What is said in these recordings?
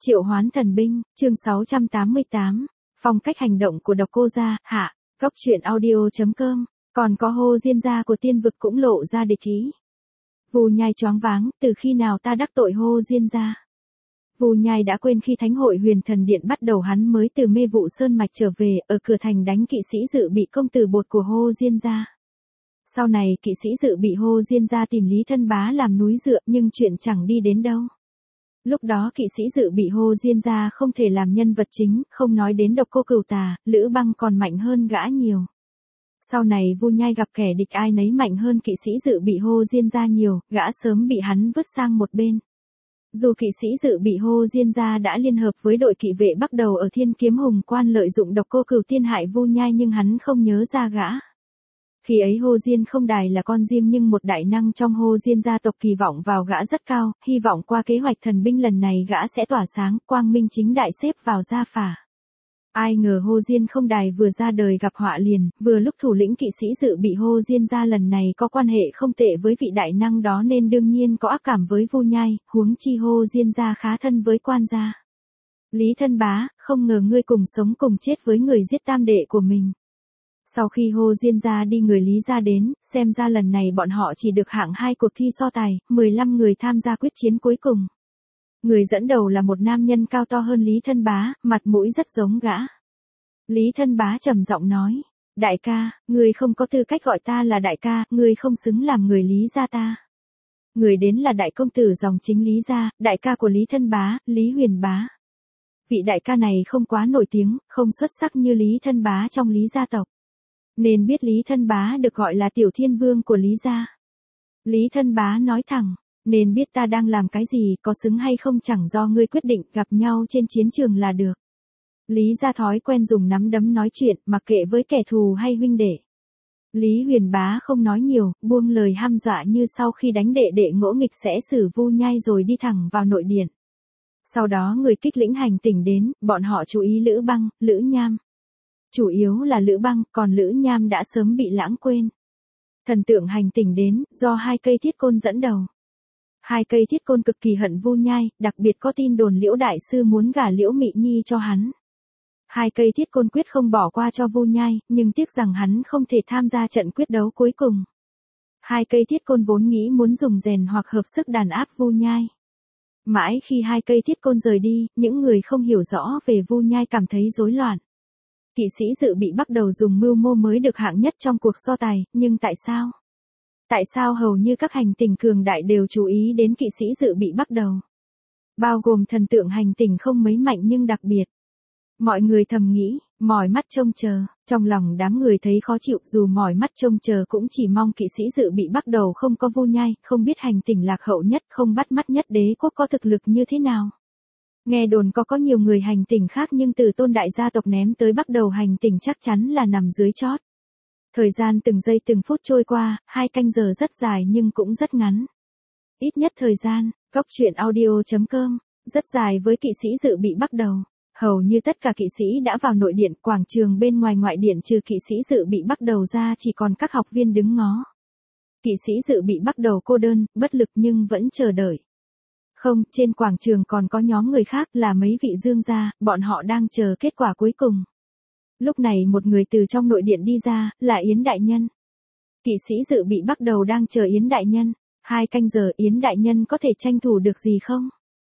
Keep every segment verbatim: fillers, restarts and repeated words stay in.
Triệu hoán thần binh, chương sáu trăm tám mươi tám, phong cách hành động của độc cô gia, hạ, góc truyện audio.com, còn có hô diên gia của tiên vực cũng lộ ra địch ý. Vù Nhai choáng váng, từ khi nào ta đắc tội hô diên gia? Vù Nhai đã quên khi thánh hội huyền thần điện bắt đầu hắn mới từ mê vụ sơn mạch trở về, ở cửa thành đánh kỵ sĩ dự bị công tử bột của hô diên gia. Sau này kỵ sĩ dự bị hô diên gia tìm Lý Thân Bá làm núi dựa nhưng chuyện chẳng đi đến đâu. Lúc đó kỵ sĩ dự bị hô diên gia không thể làm nhân vật chính, không nói đến độc cô cửu tà, Lữ Băng còn mạnh hơn gã nhiều. Sau này Vu Nhai gặp kẻ địch ai nấy mạnh hơn kỵ sĩ dự bị hô diên gia nhiều, gã sớm bị hắn vứt sang một bên. Dù kỵ sĩ dự bị hô diên gia đã liên hợp với đội kỵ vệ bắt đầu ở Thiên Kiếm Hùng Quan lợi dụng độc cô cửu tiên hại Vu Nhai nhưng hắn không nhớ ra gã. Khi ấy Hô Diên không đài là con riêng nhưng một đại năng trong Hô Diên gia tộc kỳ vọng vào gã rất cao, hy vọng qua kế hoạch thần binh lần này gã sẽ tỏa sáng, quang minh chính đại xếp vào gia phả. Ai ngờ Hô Diên không đài vừa ra đời gặp họa liền, vừa lúc thủ lĩnh kỵ sĩ dự bị Hô Diên gia lần này có quan hệ không tệ với vị đại năng đó nên đương nhiên có ác cảm với Vu Nhai, huống chi Hô Diên gia khá thân với quan gia. Lý Thân Bá, không ngờ ngươi cùng sống cùng chết với người giết tam đệ của mình. Sau khi Hô Diên gia đi người Lý gia đến, xem ra lần này bọn họ chỉ được hạng hai cuộc thi so tài, mười lăm người tham gia quyết chiến cuối cùng. Người dẫn đầu là một nam nhân cao to hơn Lý Thân Bá, mặt mũi rất giống gã. Lý Thân Bá trầm giọng nói, đại ca, người không có tư cách gọi ta là đại ca, người không xứng làm người Lý gia ta. Người đến là đại công tử dòng chính Lý gia, đại ca của Lý Thân Bá, Lý Huyền Bá. Vị đại ca này không quá nổi tiếng, không xuất sắc như Lý Thân Bá trong Lý gia tộc. Nên biết Lý Thân Bá được gọi là tiểu thiên vương của Lý gia. Lý Thân Bá nói thẳng, nên biết ta đang làm cái gì, có xứng hay không chẳng do ngươi quyết định, gặp nhau trên chiến trường là được. Lý gia thói quen dùng nắm đấm nói chuyện, mặc kệ với kẻ thù hay huynh đệ. Lý Huyền Bá không nói nhiều, buông lời hăm dọa như sau khi đánh đệ đệ ngỗ nghịch sẽ xử Vu Nhai rồi đi thẳng vào nội điện. Sau đó người kích lĩnh hành tỉnh đến, bọn họ chú ý Lữ Băng, Lữ Nham. Chủ yếu là Lữ Băng, còn Lữ Nham đã sớm bị lãng quên. Thần tượng hành tỉnh đến, do hai cây thiết côn dẫn đầu. Hai cây thiết côn cực kỳ hận Vu Nhai, đặc biệt có tin đồn Liễu đại sư muốn gả Liễu Mị Nhi cho hắn. Hai cây thiết côn quyết không bỏ qua cho Vu Nhai, nhưng tiếc rằng hắn không thể tham gia trận quyết đấu cuối cùng. Hai cây thiết côn vốn nghĩ muốn dùng rèn hoặc hợp sức đàn áp Vu Nhai. Mãi khi hai cây thiết côn rời đi, những người không hiểu rõ về Vu Nhai cảm thấy rối loạn. Kỵ sĩ dự bị bắt đầu dùng mưu mô mới được hạng nhất trong cuộc so tài, nhưng tại sao? Tại sao hầu như các hành tinh cường đại đều chú ý đến kỵ sĩ dự bị bắt đầu? Bao gồm thần tượng hành tinh không mấy mạnh nhưng đặc biệt. Mọi người thầm nghĩ, mỏi mắt trông chờ, trong lòng đám người thấy khó chịu dù mỏi mắt trông chờ cũng chỉ mong kỵ sĩ dự bị bắt đầu không có Vu Nhai, không biết hành tinh lạc hậu nhất không bắt mắt nhất đế quốc có thực lực như thế nào. Nghe đồn có có nhiều người hành tinh khác nhưng từ tôn đại gia tộc ném tới bắt đầu hành tinh chắc chắn là nằm dưới chót. Thời gian từng giây từng phút trôi qua, hai canh giờ rất dài nhưng cũng rất ngắn. Ít nhất thời gian, góc truyện audio.com, rất dài với kỵ sĩ dự bị bắt đầu. Hầu như tất cả kỵ sĩ đã vào nội điện, quảng trường bên ngoài ngoại điện trừ kỵ sĩ dự bị bắt đầu ra chỉ còn các học viên đứng ngó. Kỵ sĩ dự bị bắt đầu cô đơn, bất lực nhưng vẫn chờ đợi. Không, trên quảng trường còn có nhóm người khác là mấy vị dương gia, bọn họ đang chờ kết quả cuối cùng. Lúc này một người từ trong nội điện đi ra, là Yến Đại Nhân. Kỵ sĩ dự bị bắt đầu đang chờ Yến Đại Nhân. Hai canh giờ Yến Đại Nhân có thể tranh thủ được gì không?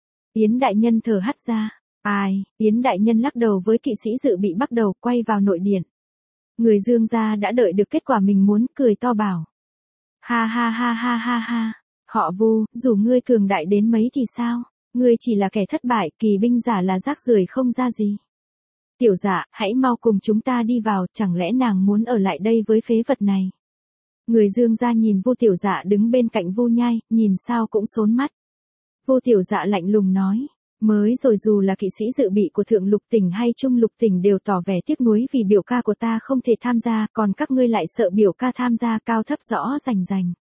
Yến Đại Nhân thở hắt ra. Ai, Yến Đại Nhân lắc đầu với kỵ sĩ dự bị bắt đầu quay vào nội điện. Người dương gia đã đợi được kết quả mình muốn, cười to bảo. Ha ha ha ha ha ha, họ Vu, dù ngươi cường đại đến mấy thì sao? Ngươi chỉ là kẻ thất bại, kỳ binh giả là rác rưởi không ra gì. Tiểu Dạ, hãy mau cùng chúng ta đi vào, chẳng lẽ nàng muốn ở lại đây với phế vật này? Người dương gia nhìn Vu Tiểu Dạ đứng bên cạnh Vu Nhai, nhìn sao cũng xốn mắt. Vu Tiểu Dạ lạnh lùng nói, mới rồi dù là kỵ sĩ dự bị của thượng lục tỉnh hay trung lục tỉnh đều tỏ vẻ tiếc nuối vì biểu ca của ta không thể tham gia, còn các ngươi lại sợ biểu ca tham gia, cao thấp rõ rành rành.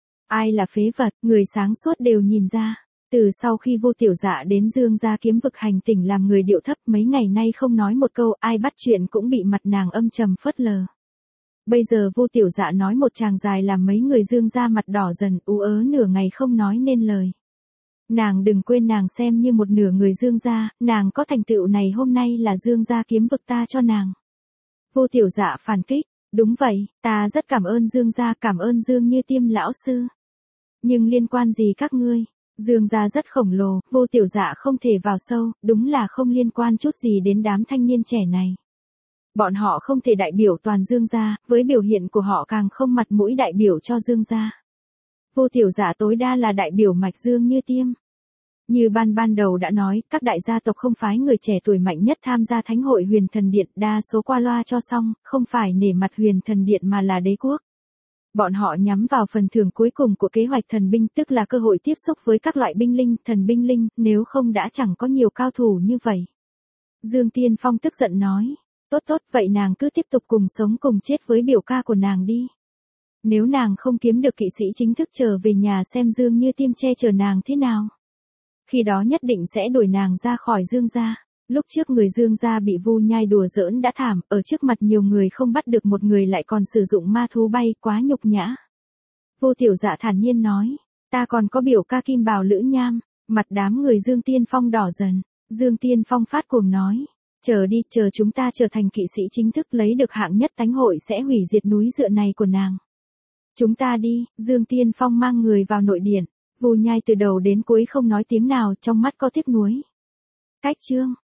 Ai là phế vật, người sáng suốt đều nhìn ra. Từ sau khi Vu Tiểu Dạ đến Dương gia kiếm vực hành tỉnh làm người điệu thấp, mấy ngày nay không nói một câu, ai bắt chuyện cũng bị mặt nàng âm trầm phớt lờ. Bây giờ Vu Tiểu Dạ nói một tràng dài làm mấy người Dương gia mặt đỏ dần, ú ớ nửa ngày không nói nên lời. Nàng đừng quên nàng xem như một nửa người Dương gia, nàng có thành tựu này hôm nay là Dương gia kiếm vực ta cho nàng. Vô Tiểu Dạ phản kích, đúng vậy, ta rất cảm ơn Dương gia, cảm ơn Dương Như Tiêm lão sư. Nhưng liên quan gì các ngươi? Dương gia rất khổng lồ, Vô Tiểu Dạ không thể vào sâu, đúng là không liên quan chút gì đến đám thanh niên trẻ này. Bọn họ không thể đại biểu toàn Dương gia, với biểu hiện của họ càng không mặt mũi đại biểu cho Dương gia. Vô Tiểu Dạ tối đa là đại biểu mạch Dương Như Tiêm. Như ban ban đầu đã nói, các đại gia tộc không phái người trẻ tuổi mạnh nhất tham gia thánh hội Huyền Thần Điện, đa số qua loa cho xong, không phải nể mặt Huyền Thần Điện mà là đế quốc. Bọn họ nhắm vào phần thưởng cuối cùng của kế hoạch thần binh, tức là cơ hội tiếp xúc với các loại binh linh, thần binh linh, nếu không đã chẳng có nhiều cao thủ như vậy. Dương Tiên Phong tức giận nói, tốt tốt, vậy nàng cứ tiếp tục cùng sống cùng chết với biểu ca của nàng đi. Nếu nàng không kiếm được kỵ sĩ chính thức trở về nhà xem Dương Như Tiêm che chở nàng thế nào. Khi đó nhất định sẽ đuổi nàng ra khỏi Dương gia. Lúc trước người Dương gia bị Vu Nhai đùa giỡn đã thảm, ở trước mặt nhiều người không bắt được một người lại còn sử dụng ma thú bay, quá nhục nhã. Vô Tiểu Dạ thản nhiên nói, ta còn có biểu ca Kim Bào Lữ Nham. Mặt đám người Dương Tiên Phong đỏ dần. Dương Tiên Phong phát cuồng nói, chờ đi, chờ chúng ta trở thành kỵ sĩ chính thức lấy được hạng nhất, thánh hội sẽ hủy diệt núi dựa này của nàng. Chúng ta đi. Dương Tiên Phong mang người vào nội điện. Vu Nhai từ đầu đến cuối không nói tiếng nào, trong mắt có tiếc nuối. Cách chương